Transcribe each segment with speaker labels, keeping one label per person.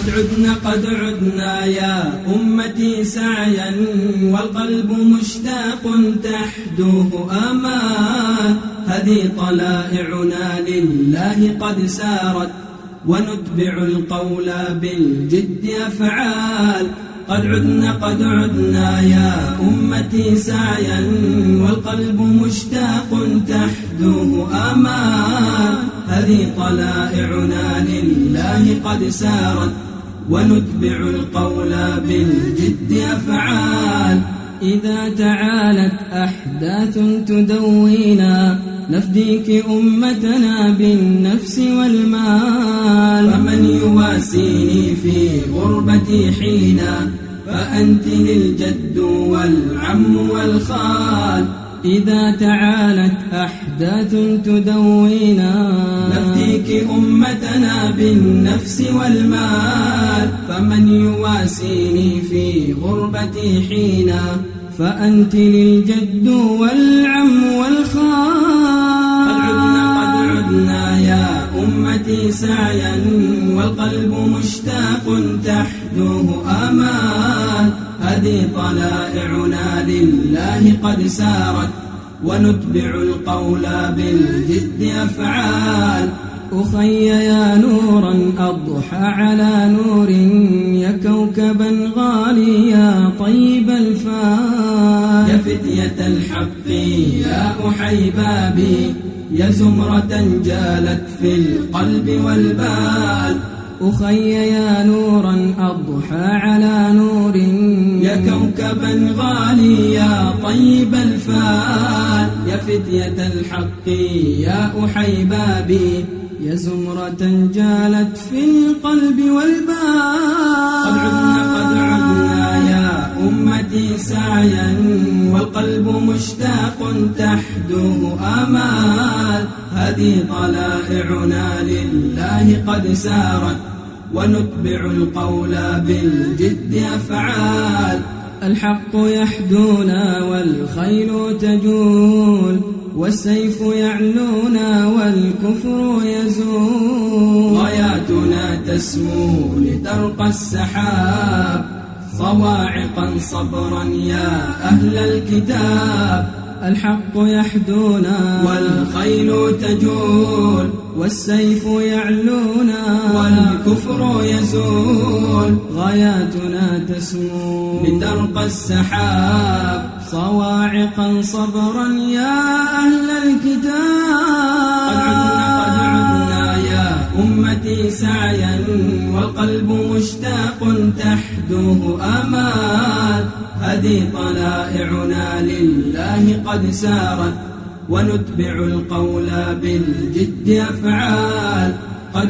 Speaker 1: قد عدنا يا أمتي سعيا والقلب مشتاق تحدوه آمال. هذه طلائعنا لله قد سارت ونتبع القول بالجد أفعال. قد عدنا يا أمتي سعيا والقلب مشتاق تحدوه آمال. هذه طلائعنا لله قد سارت ونتبع القول بالجد أفعال. إذا تعالت أحداث تدوينا نفديك أمتنا بالنفس والمال. فمن يواسيني في غربتي حينا فأنت للجد والعم والخال. إذا تعالت أحداث تدوينا نفديك أمتنا بالنفس والمال. فمن يواسيني في غربتي حينا فأنت للجد والعم والخال. قد عدنا يا أمتي سعيا والقلب مشتاق تحدوه آمال. هذه طلائعنا لله قد سارت ونتبع القول بالجد أفعال. أخي يا نورا أضحى على نور يا كوكبا غالي يا طيب الفال. يا فتية الحق يا أحيبابي يا زمرة جالت في القلب والبال. أخي يا نورا أضحى على نور يا كوكبا غالي يا طيب الفال. يا فتية الحق يا أحيبابي يا زمرة جالت في القلب والبال. قد عدنا يا أمتي سعيا والقلب مشتاق تحدوه آمال. هذه طلائعنا لله قد سارت ونتبع القول بالجد أفعال. الحق يحدونا والخيل تجول والسيف يعلونا والكفر يزول. غاياتنا تسمو لترقى السحاب صواعقا صبرا يا أهل الكتاب. الحق يحدونا والخيل تجول والسيف يعلونا والكفر يزول. غاياتنا تسمو لترقى السحاب صواعقا صبرا يا أهل الكتاب. قد عدنا يا أمتي سعيا والقلب مشتاق تحدوه آمال. هذه طلائعنا لله قد سارت ونتبع القول بالجد أفعال. قد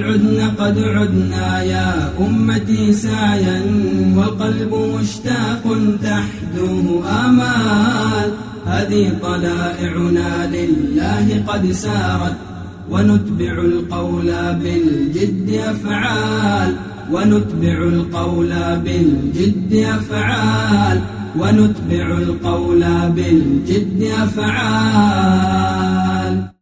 Speaker 1: عدنا يا أمتي سعيا والقلب مشتاق تحدوه آمال. هذه طلائعنا لله قد سارت ونتبع القول بالجد أفعال. ونتبع القول بالجد أفعال. ونتبع القول بالجد أفعال.